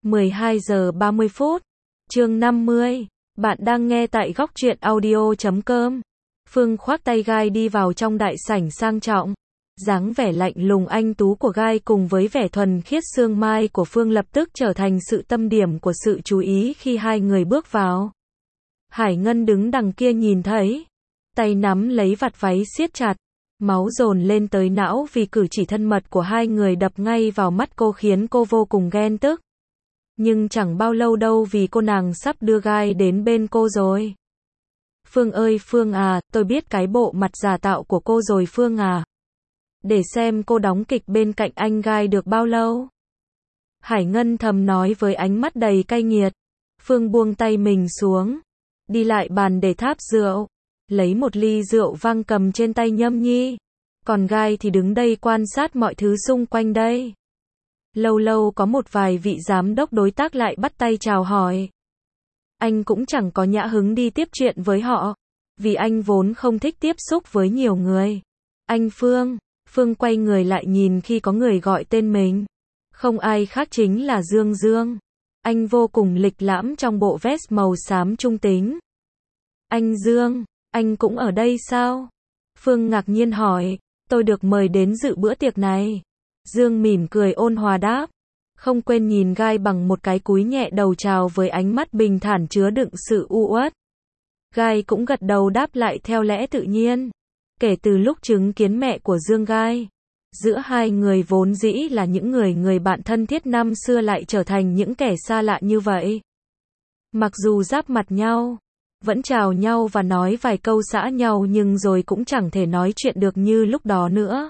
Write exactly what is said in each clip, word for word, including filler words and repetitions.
mười hai giờ ba mươi phút. Chương năm mươi. Bạn đang nghe tại góc truyện audio chấm com. Phương khoác tay Gai đi vào trong đại sảnh sang trọng. Dáng vẻ lạnh lùng anh tú của Gai cùng với vẻ thuần khiết sương mai của Phương lập tức trở thành sự tâm điểm của sự chú ý khi hai người bước vào. Hải Ngân đứng đằng kia nhìn thấy, tay nắm lấy vạt váy siết chặt, máu dồn lên tới não vì cử chỉ thân mật của hai người đập ngay vào mắt cô khiến cô vô cùng ghen tức. Nhưng chẳng bao lâu đâu vì cô nàng sắp đưa Gai đến bên cô rồi. Phương ơi Phương à, tôi biết cái bộ mặt giả tạo của cô rồi Phương à. Để xem cô đóng kịch bên cạnh anh Gai được bao lâu. Hải Ngân thầm nói với ánh mắt đầy cay nghiệt. Phương buông tay mình xuống, đi lại bàn để tháp rượu, lấy một ly rượu vang cầm trên tay nhâm nhi. Còn Gai thì đứng đây quan sát mọi thứ xung quanh đây. Lâu lâu có một vài vị giám đốc đối tác lại bắt tay chào hỏi. Anh cũng chẳng có nhã hứng đi tiếp chuyện với họ, vì anh vốn không thích tiếp xúc với nhiều người. Anh Phương, Phương quay người lại nhìn khi có người gọi tên mình. Không ai khác chính là Dương Dương. Anh vô cùng lịch lãm trong bộ vest màu xám trung tính. Anh Dương, anh cũng ở đây sao? Phương ngạc nhiên hỏi, tôi được mời đến dự bữa tiệc này. Dương mỉm cười ôn hòa đáp, không quên nhìn Gai bằng một cái cúi nhẹ đầu chào với ánh mắt bình thản chứa đựng sự u uất. Gai cũng gật đầu đáp lại theo lẽ tự nhiên. Kể từ lúc chứng kiến mẹ của Dương Gai, giữa hai người vốn dĩ là những người người bạn thân thiết năm xưa lại trở thành những kẻ xa lạ như vậy. Mặc dù giáp mặt nhau, vẫn chào nhau và nói vài câu xã nhau nhưng rồi cũng chẳng thể nói chuyện được như lúc đó nữa.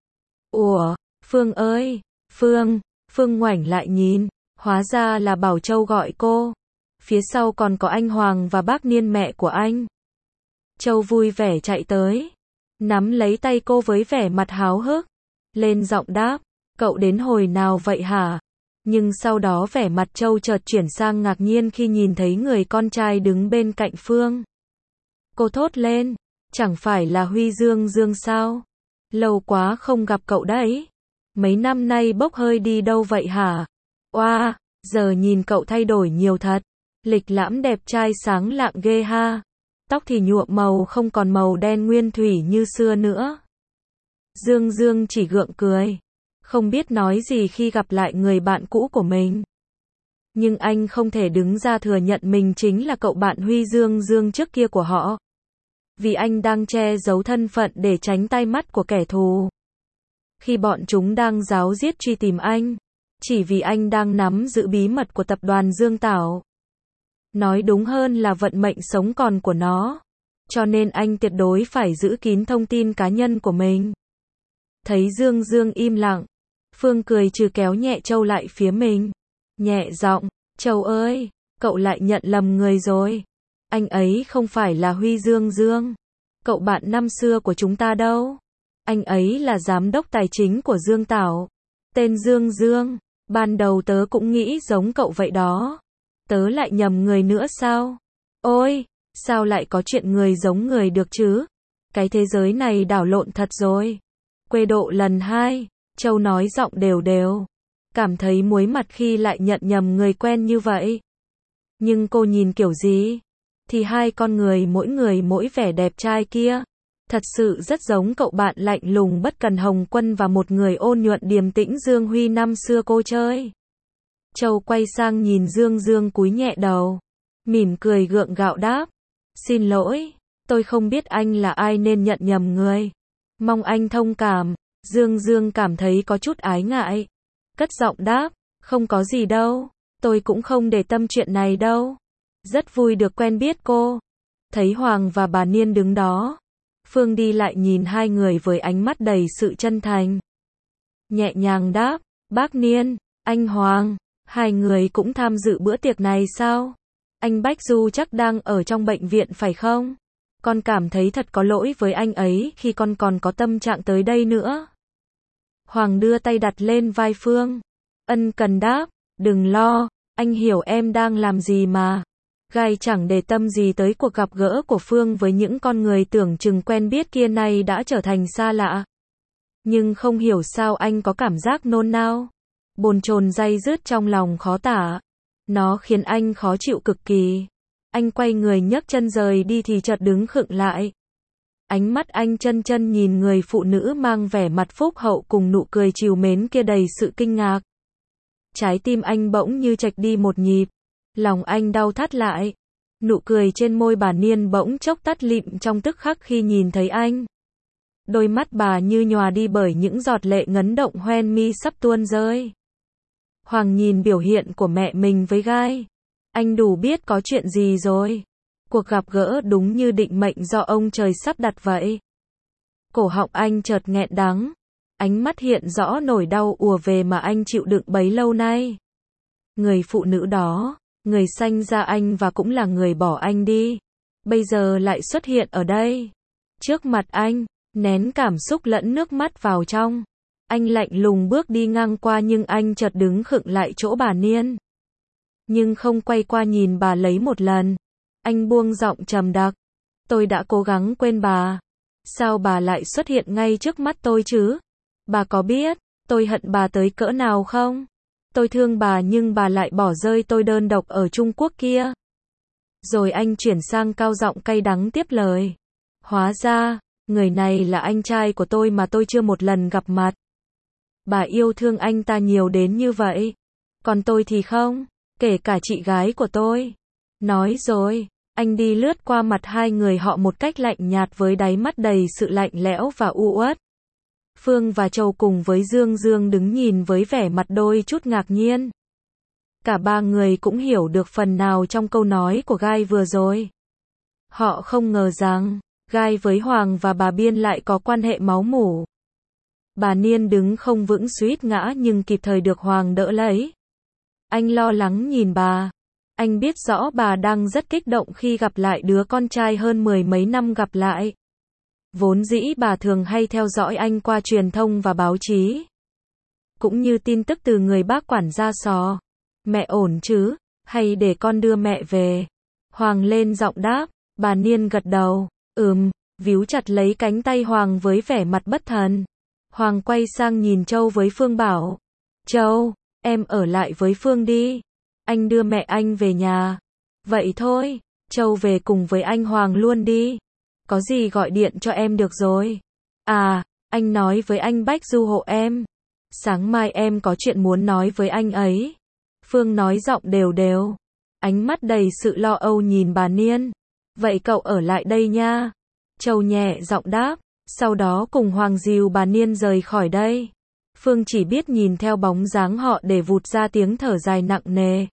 Ủa, Phương ơi, Phương, Phương ngoảnh lại nhìn, hóa ra là Bảo Châu gọi cô. Phía sau còn có anh Hoàng và bác Niên mẹ của anh. Châu vui vẻ chạy tới, nắm lấy tay cô với vẻ mặt háo hức, lên giọng đáp, cậu đến hồi nào vậy hả? Nhưng sau đó vẻ mặt Châu chợt chuyển sang ngạc nhiên khi nhìn thấy người con trai đứng bên cạnh Phương. Cô thốt lên, chẳng phải là Huy Dương Dương sao? Lâu quá không gặp cậu đấy. Mấy năm nay bốc hơi đi đâu vậy hả? Oa, giờ nhìn cậu thay đổi nhiều thật. Lịch lãm đẹp trai sáng lạng ghê ha. Tóc thì nhuộm màu không còn màu đen nguyên thủy như xưa nữa. Dương Dương chỉ gượng cười, không biết nói gì khi gặp lại người bạn cũ của mình. Nhưng anh không thể đứng ra thừa nhận mình chính là cậu bạn Huy Dương Dương trước kia của họ. Vì anh đang che giấu thân phận để tránh tai mắt của kẻ thù. Khi bọn chúng đang ráo riết truy tìm anh, chỉ vì anh đang nắm giữ bí mật của tập đoàn Dương Tảo. Nói đúng hơn là vận mệnh sống còn của nó. Cho nên anh tuyệt đối phải giữ kín thông tin cá nhân của mình. Thấy Dương Dương im lặng, Phương cười trừ kéo nhẹ Châu lại phía mình. Nhẹ giọng, Châu ơi, cậu lại nhận lầm người rồi. Anh ấy không phải là Huy Dương Dương, cậu bạn năm xưa của chúng ta đâu. Anh ấy là giám đốc tài chính của Dương Tảo. Tên Dương Dương, ban đầu tớ cũng nghĩ giống cậu vậy đó. Tớ lại nhầm người nữa sao? Ôi, sao lại có chuyện người giống người được chứ? Cái thế giới này đảo lộn thật rồi. Quê độ lần hai, Châu nói giọng đều đều. Cảm thấy muối mặt khi lại nhận nhầm người quen như vậy. Nhưng cô nhìn kiểu gì? Thì hai con người mỗi người mỗi vẻ đẹp trai kia. Thật sự rất giống cậu bạn lạnh lùng bất cần Hồng Quân và một người ôn nhuận điềm tĩnh Dương Huy năm xưa cô chơi. Châu quay sang nhìn Dương Dương cúi nhẹ đầu, mỉm cười gượng gạo đáp, xin lỗi, tôi không biết anh là ai nên nhận nhầm người. Mong anh thông cảm. Dương Dương cảm thấy có chút ái ngại, cất giọng đáp, không có gì đâu, tôi cũng không để tâm chuyện này đâu. Rất vui được quen biết cô. Thấy Hoàng và bà Niên đứng đó, Phương đi lại nhìn hai người với ánh mắt đầy sự chân thành. Nhẹ nhàng đáp, bác Niên, anh Hoàng, hai người cũng tham dự bữa tiệc này sao? Anh Bách Du chắc đang ở trong bệnh viện phải không? Con cảm thấy thật có lỗi với anh ấy khi con còn có tâm trạng tới đây nữa. Hoàng đưa tay đặt lên vai Phương. Ân cần đáp, đừng lo, anh hiểu em đang làm gì mà. Gai chẳng để tâm gì tới cuộc gặp gỡ của Phương với những con người tưởng chừng quen biết kia nay đã trở thành xa lạ. Nhưng không hiểu sao anh có cảm giác nôn nao. bồn chồn day dứt trong lòng khó tả. Nó khiến anh khó chịu cực kỳ. Anh quay người nhấc chân rời đi thì chợt đứng khựng lại. Ánh mắt anh chân chân nhìn người phụ nữ mang vẻ mặt phúc hậu cùng nụ cười trìu mến kia đầy sự kinh ngạc. Trái tim anh bỗng như chệch đi một nhịp. Lòng anh đau thắt lại. Nụ cười trên môi bà Niên bỗng chốc tắt lịm trong tức khắc khi nhìn thấy anh. Đôi mắt bà như nhòa đi bởi những giọt lệ ngấn động hoen mi sắp tuôn rơi. Hoàng nhìn biểu hiện của mẹ mình với Gai. Anh đủ biết có chuyện gì rồi. Cuộc gặp gỡ đúng như định mệnh do ông trời sắp đặt vậy. Cổ họng anh chợt nghẹn đắng. Ánh mắt hiện rõ nỗi đau ùa về mà anh chịu đựng bấy lâu nay. Người phụ nữ đó, người sanh ra anh và cũng là người bỏ anh đi, bây giờ lại xuất hiện ở đây. Trước mặt anh, nén cảm xúc lẫn nước mắt vào trong. Anh lạnh lùng bước đi ngang qua nhưng anh chợt đứng khựng lại chỗ bà Niên. Nhưng không quay qua nhìn bà lấy một lần. Anh buông giọng trầm đặc. Tôi đã cố gắng quên bà. Sao bà lại xuất hiện ngay trước mắt tôi chứ? Bà có biết, tôi hận bà tới cỡ nào không? Tôi thương bà nhưng bà lại bỏ rơi tôi đơn độc ở Trung Quốc kia. Rồi anh chuyển sang cao giọng cay đắng tiếp lời. Hóa ra, người này là anh trai của tôi mà tôi chưa một lần gặp mặt. Bà yêu thương anh ta nhiều đến như vậy. Còn tôi thì không, kể cả chị gái của tôi. Nói rồi, anh đi lướt qua mặt hai người họ một cách lạnh nhạt với đáy mắt đầy sự lạnh lẽo và u uất. Phương và Châu cùng với Dương Dương đứng nhìn với vẻ mặt đôi chút ngạc nhiên. Cả ba người cũng hiểu được phần nào trong câu nói của Gai vừa rồi. Họ không ngờ rằng, Gai với Hoàng và bà Biên lại có quan hệ máu mủ. Bà Niên đứng không vững suýt ngã nhưng kịp thời được Hoàng đỡ lấy. Anh lo lắng nhìn bà. Anh biết rõ bà đang rất kích động khi gặp lại đứa con trai hơn mười mấy năm gặp lại. Vốn dĩ bà thường hay theo dõi anh qua truyền thông và báo chí. Cũng như tin tức từ người bác quản gia Sò. Mẹ ổn chứ? Hay để con đưa mẹ về? Hoàng lên giọng đáp. Bà Niên gật đầu. Ừm, víu chặt lấy cánh tay Hoàng với vẻ mặt bất thần. Hoàng quay sang nhìn Châu với Phương bảo. Châu, em ở lại với Phương đi. Anh đưa mẹ anh về nhà. Vậy thôi, Châu về cùng với anh Hoàng luôn đi. Có gì gọi điện cho em được rồi. À, anh nói với anh Bách du hộ em. Sáng mai em có chuyện muốn nói với anh ấy. Phương nói giọng đều đều. Ánh mắt đầy sự lo âu nhìn bà Niên. Vậy cậu ở lại đây nha. Châu nhẹ giọng đáp. Sau đó cùng Hoàng dìu bà Niên rời khỏi đây. Phương chỉ biết nhìn theo bóng dáng họ để vụt ra tiếng thở dài nặng nề.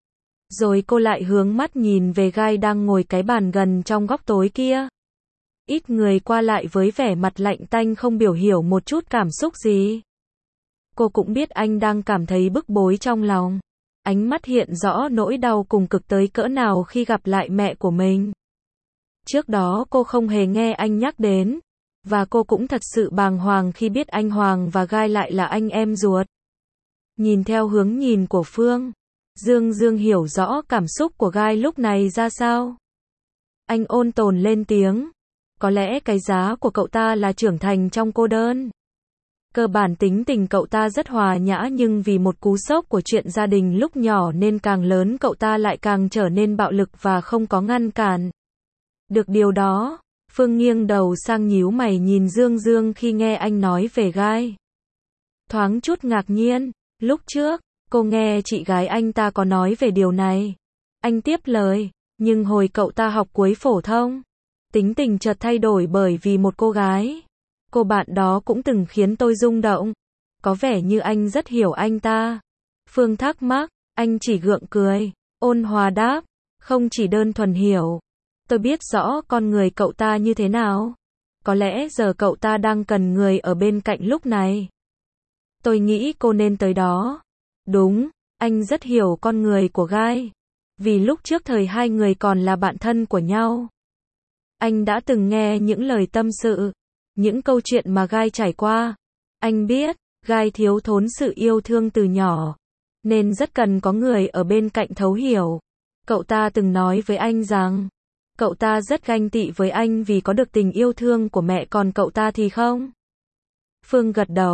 Rồi cô lại hướng mắt nhìn về Gai đang ngồi cái bàn gần trong góc tối kia. Ít người qua lại với vẻ mặt lạnh tanh không biểu hiểu một chút cảm xúc gì. Cô cũng biết anh đang cảm thấy bức bối trong lòng. Ánh mắt hiện rõ nỗi đau cùng cực tới cỡ nào khi gặp lại mẹ của mình. Trước đó cô không hề nghe anh nhắc đến. Và cô cũng thật sự bàng hoàng khi biết anh Hoàng và Gai lại là anh em ruột. Nhìn theo hướng nhìn của Phương, Dương Dương hiểu rõ cảm xúc của Gai lúc này ra sao. Anh ôn tồn lên tiếng. Có lẽ cái giá của cậu ta là trưởng thành trong cô đơn. Cơ bản tính tình cậu ta rất hòa nhã nhưng vì một cú sốc của chuyện gia đình lúc nhỏ nên càng lớn cậu ta lại càng trở nên bạo lực và không có ngăn cản. Được điều đó, Phương nghiêng đầu sang nhíu mày nhìn Dương Dương khi nghe anh nói về Gai. Thoáng chút ngạc nhiên, lúc trước, cô nghe chị gái anh ta có nói về điều này. Anh tiếp lời, nhưng hồi cậu ta học cuối phổ thông, tính tình chợt thay đổi bởi vì một cô gái. Cô bạn đó cũng từng khiến tôi rung động. Có vẻ như anh rất hiểu anh ta. Phương thắc mắc, anh chỉ gượng cười, ôn hòa đáp, không chỉ đơn thuần hiểu. Tôi biết rõ con người cậu ta như thế nào. Có lẽ giờ cậu ta đang cần người ở bên cạnh lúc này. Tôi nghĩ cô nên tới đó. Đúng, anh rất hiểu con người của Gai. Vì lúc trước thời hai người còn là bạn thân của nhau. Anh đã từng nghe những lời tâm sự, những câu chuyện mà Gai trải qua. Anh biết, Gai thiếu thốn sự yêu thương từ nhỏ, nên rất cần có người ở bên cạnh thấu hiểu. Cậu ta từng nói với anh rằng, cậu ta rất ganh tị với anh vì có được tình yêu thương của mẹ còn cậu ta thì không. Phương gật đầu,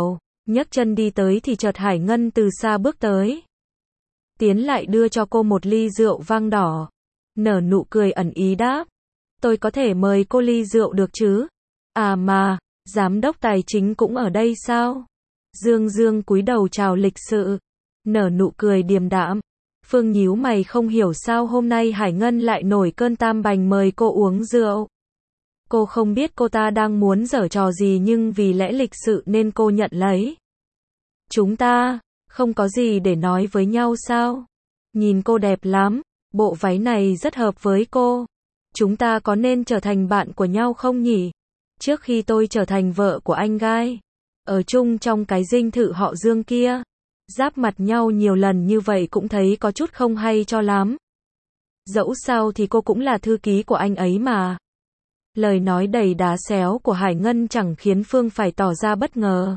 Nhấc chân đi tới thì chợt Hải Ngân từ xa bước tới. Tiến lại đưa cho cô một ly rượu vang đỏ. Nở nụ cười ẩn ý đáp. Tôi có thể mời cô ly rượu được chứ? À mà, giám đốc tài chính cũng ở đây sao? Dương Dương cúi đầu chào lịch sự. Nở nụ cười điềm đạm. Phương nhíu mày không hiểu sao hôm nay Hải Ngân lại nổi cơn tam bành mời cô uống rượu. Cô không biết cô ta đang muốn giở trò gì nhưng vì lẽ lịch sự nên cô nhận lấy. Chúng ta, không có gì để nói với nhau sao? Nhìn cô đẹp lắm, bộ váy này rất hợp với cô. Chúng ta có nên trở thành bạn của nhau không nhỉ? Trước khi tôi trở thành vợ của anh Gai, ở chung trong cái dinh thự họ Dương kia, giáp mặt nhau nhiều lần như vậy cũng thấy có chút không hay cho lắm. Dẫu sao thì cô cũng là thư ký của anh ấy mà. Lời nói đầy đá xéo của Hải Ngân chẳng khiến Phương phải tỏ ra bất ngờ.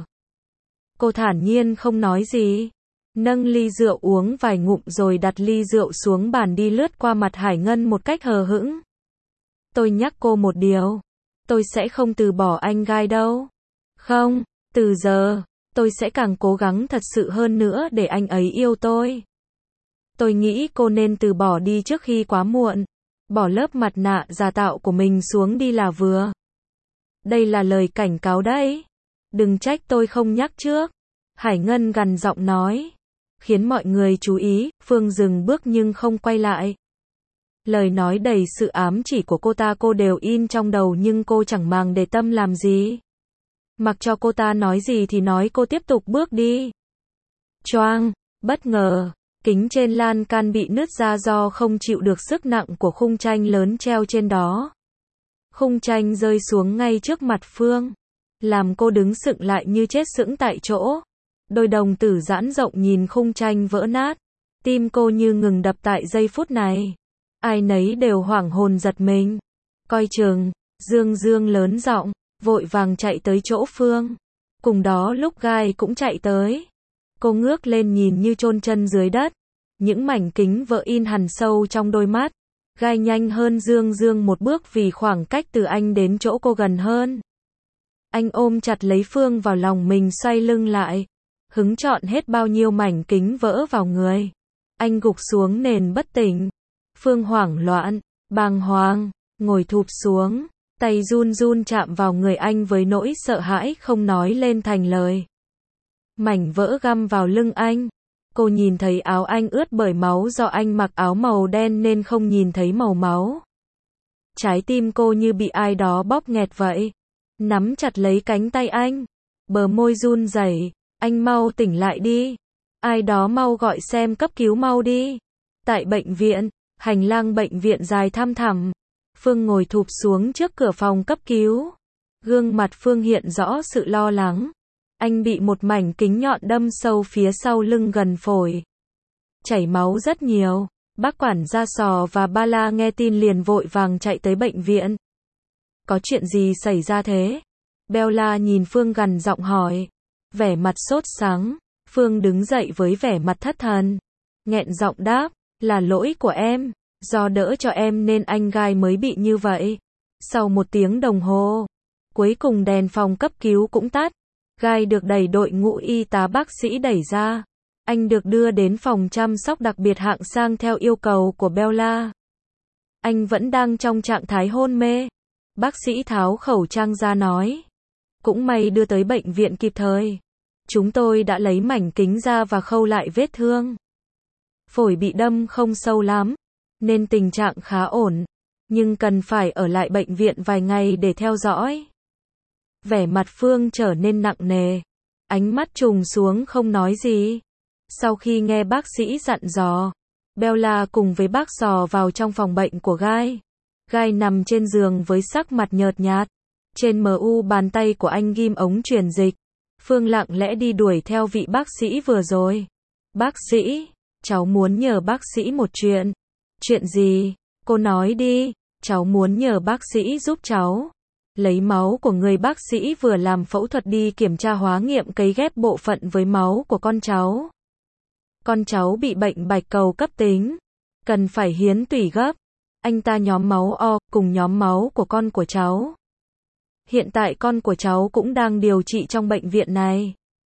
Cô thản nhiên không nói gì, nâng ly rượu uống vài ngụm rồi đặt ly rượu xuống bàn đi lướt qua mặt Hải Ngân một cách hờ hững. Tôi nhắc cô một điều, tôi sẽ không từ bỏ anh Gai đâu. Không, từ giờ, tôi sẽ càng cố gắng thật sự hơn nữa để anh ấy yêu tôi. Tôi nghĩ cô nên từ bỏ đi trước khi quá muộn. Bỏ lớp mặt nạ giả tạo của mình xuống đi là vừa. Đây là lời cảnh cáo đấy. Đừng trách tôi không nhắc trước. Hải Ngân gằn giọng nói. Khiến mọi người chú ý, Phương dừng bước nhưng không quay lại. Lời nói đầy sự ám chỉ của cô ta cô đều in trong đầu nhưng cô chẳng màng để tâm làm gì. Mặc cho cô ta nói gì thì nói, cô tiếp tục bước đi. Choang, bất ngờ, kính trên lan can bị nứt ra do không chịu được sức nặng của khung tranh lớn treo trên đó. Khung tranh rơi xuống ngay trước mặt Phương, làm cô đứng sững lại như chết sững tại chỗ. Đôi đồng tử giãn rộng nhìn khung tranh vỡ nát. Tim cô như ngừng đập tại giây phút này. Ai nấy đều hoảng hồn giật mình. Coi chừng, Dương Dương lớn giọng, vội vàng chạy tới chỗ Phương. Cùng đó lúc Gai cũng chạy tới. Cô ngước lên nhìn như chôn chân dưới đất. Những mảnh kính vỡ in hằn sâu trong đôi mắt. Gai nhanh hơn Dương Dương một bước vì khoảng cách từ anh đến chỗ cô gần hơn. Anh ôm chặt lấy Phương vào lòng mình, xoay lưng lại. Hứng chọn hết bao nhiêu mảnh kính vỡ vào người. Anh gục xuống nền bất tỉnh. Phương hoảng loạn, bàng hoàng, ngồi thụp xuống. Tay run run chạm vào người anh với nỗi sợ hãi không nói lên thành lời. Mảnh vỡ găm vào lưng anh. Cô nhìn thấy áo anh ướt bởi máu do anh mặc áo màu đen nên không nhìn thấy màu máu. Trái tim cô như bị ai đó bóp nghẹt vậy. Nắm chặt lấy cánh tay anh. Bờ môi run rẩy. Anh mau tỉnh lại đi. Ai đó mau gọi xem cấp cứu mau đi. Tại bệnh viện, hành lang bệnh viện dài thăm thẳm. Phương ngồi thụp xuống trước cửa phòng cấp cứu. Gương mặt Phương hiện rõ sự lo lắng. Anh bị một mảnh kính nhọn đâm sâu phía sau lưng gần phổi. Chảy máu rất nhiều. Bác quản gia Sò và Ba La nghe tin liền vội vàng chạy tới bệnh viện. Có chuyện gì xảy ra thế? Bella nhìn Phương gằn giọng hỏi. Vẻ mặt sốt sắng. Phương đứng dậy với vẻ mặt thất thần. Nghẹn giọng đáp. Là lỗi của em. Do đỡ cho em nên anh Gai mới bị như vậy. Sau một tiếng đồng hồ, cuối cùng đèn phòng cấp cứu cũng tắt. Gai được đẩy đội ngũ y tá bác sĩ đẩy ra. Anh được đưa đến phòng chăm sóc đặc biệt hạng sang theo yêu cầu của Bella. Anh vẫn đang trong trạng thái hôn mê. Bác sĩ tháo khẩu trang ra nói. Cũng may đưa tới bệnh viện kịp thời. Chúng tôi đã lấy mảnh kính ra và khâu lại vết thương. Phổi bị đâm không sâu lắm, nên tình trạng khá ổn. Nhưng cần phải ở lại bệnh viện vài ngày để theo dõi. Vẻ mặt Phương trở nên nặng nề. Ánh mắt trùng xuống không nói gì. Sau khi nghe bác sĩ dặn dò, Bella cùng với bác Sò vào trong phòng bệnh của Gai. Gai nằm trên giường với sắc mặt nhợt nhạt. Trên em u bàn tay của anh ghim ống truyền dịch. Phương lặng lẽ đi đuổi theo vị bác sĩ vừa rồi. Bác sĩ, cháu muốn nhờ bác sĩ một chuyện. Chuyện gì? Cô nói đi. Cháu muốn nhờ bác sĩ giúp cháu lấy máu của người bác sĩ vừa làm phẫu thuật đi kiểm tra hóa nghiệm cấy ghép bộ phận với máu của con cháu. Con cháu bị bệnh bạch cầu cấp tính, cần phải hiến tủy gấp. Anh ta nhóm máu O cùng nhóm máu của con của cháu. Hiện tại con của cháu cũng đang điều trị trong bệnh viện này.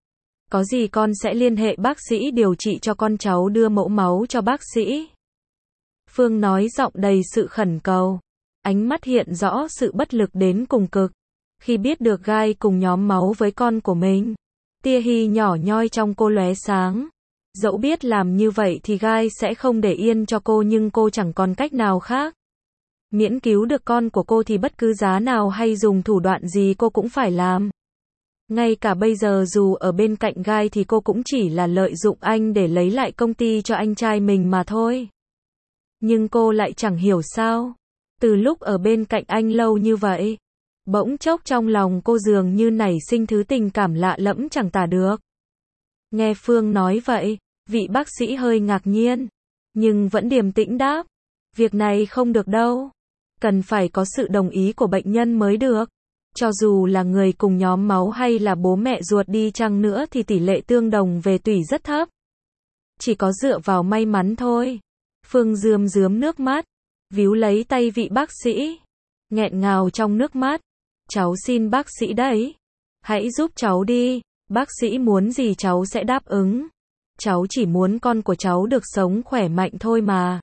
Có gì con sẽ liên hệ bác sĩ điều trị cho con, cháu đưa mẫu máu cho bác sĩ. Phương nói giọng đầy sự khẩn cầu. Ánh mắt hiện rõ sự bất lực đến cùng cực. Khi biết được Gai cùng nhóm máu với con của mình, tia hy nhỏ nhoi trong cô lóe sáng. Dẫu biết làm như vậy thì Gai sẽ không để yên cho cô, nhưng cô chẳng còn cách nào khác. Miễn cứu được con của cô thì bất cứ giá nào hay dùng thủ đoạn gì cô cũng phải làm. Ngay cả bây giờ dù ở bên cạnh Gai thì cô cũng chỉ là lợi dụng anh để lấy lại công ty cho anh trai mình mà thôi. Nhưng cô lại chẳng hiểu sao. Từ lúc ở bên cạnh anh lâu như vậy, bỗng chốc trong lòng cô dường như nảy sinh thứ tình cảm lạ lẫm chẳng tả được. Nghe Phương nói vậy, vị bác sĩ hơi ngạc nhiên, nhưng vẫn điềm tĩnh đáp. Việc này không được đâu. Cần phải có sự đồng ý của bệnh nhân mới được. Cho dù là người cùng nhóm máu hay là bố mẹ ruột đi chăng nữa thì tỷ lệ tương đồng về tủy rất thấp. Chỉ có dựa vào may mắn thôi. Phương rườm rớm nước mắt, víu lấy tay vị bác sĩ, nghẹn ngào trong nước mắt. Cháu xin bác sĩ đấy. Hãy giúp cháu đi. Bác sĩ muốn gì cháu sẽ đáp ứng. Cháu chỉ muốn con của cháu được sống khỏe mạnh thôi mà.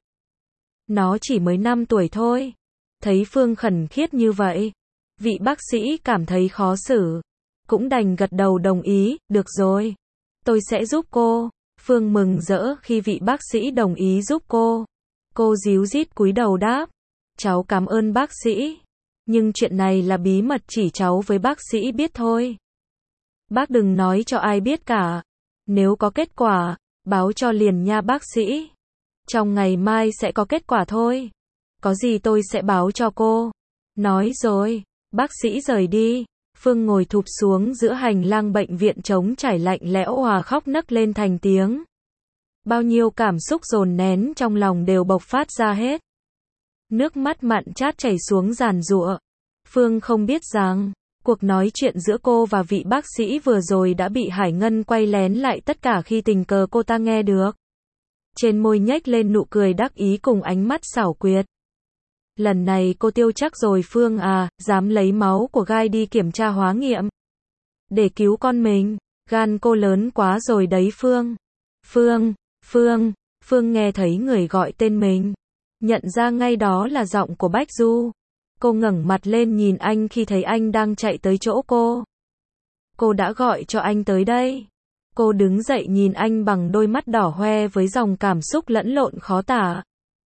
Nó chỉ mới năm tuổi thôi. Thấy Phương khẩn khiết như vậy, vị bác sĩ cảm thấy khó xử. Cũng đành gật đầu đồng ý. Được rồi, tôi sẽ giúp cô. Phương mừng rỡ khi vị bác sĩ đồng ý giúp cô. Cô díu dít cúi đầu đáp. Cháu cảm ơn bác sĩ. Nhưng chuyện này là bí mật, chỉ cháu với bác sĩ biết thôi. Bác đừng nói cho ai biết cả. Nếu có kết quả, báo cho liền nha bác sĩ. Trong ngày mai sẽ có kết quả thôi. Có gì tôi sẽ báo cho cô. Nói rồi, bác sĩ rời đi. Phương ngồi thụp xuống giữa hành lang bệnh viện trống trải lạnh lẽo, hòa khóc nấc lên thành tiếng. Bao nhiêu cảm xúc dồn nén trong lòng đều bộc phát ra hết. Nước mắt mặn chát chảy xuống giàn giụa. Phương không biết rằng, cuộc nói chuyện giữa cô và vị bác sĩ vừa rồi đã bị Hải Ngân quay lén lại tất cả khi tình cờ cô ta nghe được. Trên môi nhếch lên nụ cười đắc ý cùng ánh mắt xảo quyệt. Lần này cô tiêu chắc rồi Phương à, dám lấy máu của Gai đi kiểm tra hóa nghiệm. Để cứu con mình, gan cô lớn quá rồi đấy Phương. Phương, Phương, Phương nghe thấy người gọi tên mình. Nhận ra ngay đó là giọng của Bách Du. Cô ngẩng mặt lên nhìn anh khi thấy anh đang chạy tới chỗ cô. Cô đã gọi cho anh tới đây. Cô đứng dậy nhìn anh bằng đôi mắt đỏ hoe với dòng cảm xúc lẫn lộn khó tả.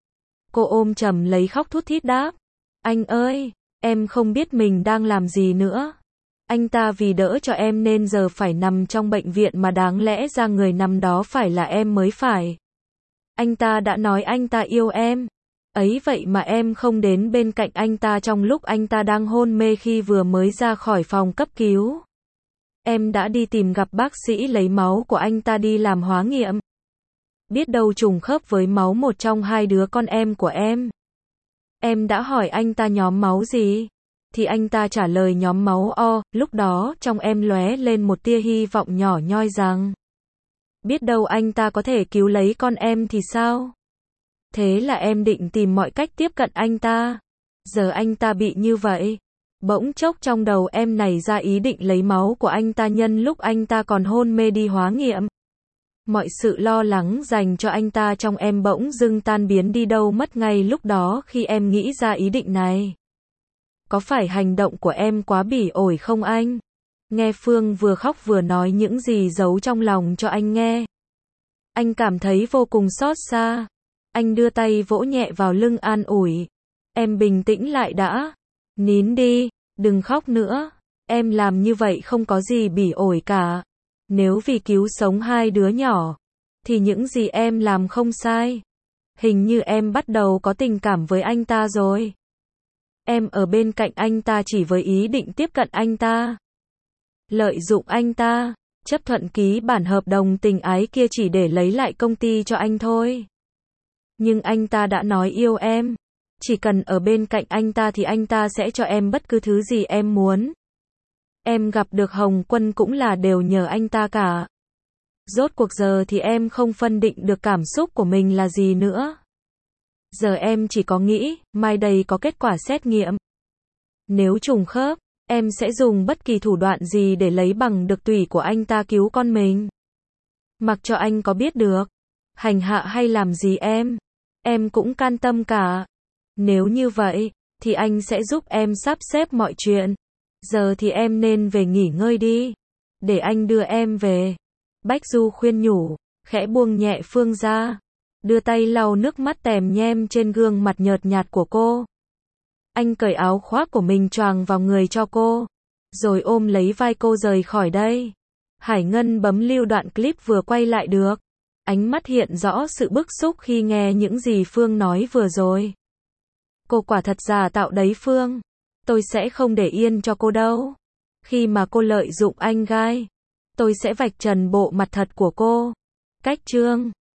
Cô ôm chầm lấy khóc thút thít đáp. Anh ơi, em không biết mình đang làm gì nữa. Anh ta vì đỡ cho em nên giờ phải nằm trong bệnh viện mà đáng lẽ ra người nằm đó phải là em mới phải. Anh ta đã nói anh ta yêu em. Ấy vậy mà em không đến bên cạnh anh ta trong lúc anh ta đang hôn mê khi vừa mới ra khỏi phòng cấp cứu. Em đã đi tìm gặp bác sĩ lấy máu của anh ta đi làm hóa nghiệm. Biết đâu trùng khớp với máu một trong hai đứa con em của em. Em đã hỏi anh ta nhóm máu gì? Thì anh ta trả lời nhóm máu O. Lúc đó trong em lóe lên một tia hy vọng nhỏ nhoi rằng biết đâu anh ta có thể cứu lấy con em thì sao? Thế là em định tìm mọi cách tiếp cận anh ta. Giờ anh ta bị như vậy. Bỗng chốc trong đầu em nảy ra ý định lấy máu của anh ta nhân lúc anh ta còn hôn mê đi hóa nghiệm. Mọi sự lo lắng dành cho anh ta trong em bỗng dưng tan biến đi đâu mất ngay lúc đó khi em nghĩ ra ý định này. Có phải hành động của em quá bỉ ổi không anh? Nghe Phương vừa khóc vừa nói những gì giấu trong lòng cho anh nghe. Anh cảm thấy vô cùng xót xa. Anh đưa tay vỗ nhẹ vào lưng an ủi. Em bình tĩnh lại đã. Nín đi, đừng khóc nữa. Em làm như vậy không có gì bỉ ổi cả. Nếu vì cứu sống hai đứa nhỏ, thì những gì em làm không sai. Hình như em bắt đầu có tình cảm với anh ta rồi. Em ở bên cạnh anh ta chỉ với ý định tiếp cận anh ta. Lợi dụng anh ta, chấp thuận ký bản hợp đồng tình ái kia chỉ để lấy lại công ty cho anh thôi. Nhưng anh ta đã nói yêu em. Chỉ cần ở bên cạnh anh ta thì anh ta sẽ cho em bất cứ thứ gì em muốn. Em gặp được Hồng Quân cũng là đều nhờ anh ta cả. Rốt cuộc giờ thì em không phân định được cảm xúc của mình là gì nữa. Giờ em chỉ có nghĩ, mai đây có kết quả xét nghiệm. Nếu trùng khớp, Em sẽ dùng bất kỳ thủ đoạn gì để lấy bằng được tủy của anh ta cứu con mình. Mặc cho anh có biết được, hành hạ hay làm gì em, em cũng can tâm cả. Nếu như vậy, thì anh sẽ giúp em sắp xếp mọi chuyện. Giờ thì em nên về nghỉ ngơi đi. Để anh đưa em về. Bách Du khuyên nhủ, khẽ buông nhẹ Phương ra. Đưa tay lau nước mắt tèm nhem trên gương mặt nhợt nhạt của cô. Anh cởi áo khoác của mình choàng vào người cho cô. Rồi ôm lấy vai cô rời khỏi đây. Hải Ngân bấm lưu đoạn clip vừa quay lại được. Ánh mắt hiện rõ sự bức xúc khi nghe những gì Phương nói vừa rồi. Cô quả thật giả tạo đấy Phương. Tôi sẽ không để yên cho cô đâu. Khi mà cô lợi dụng anh gai, tôi sẽ vạch trần bộ mặt thật của cô. Cách chương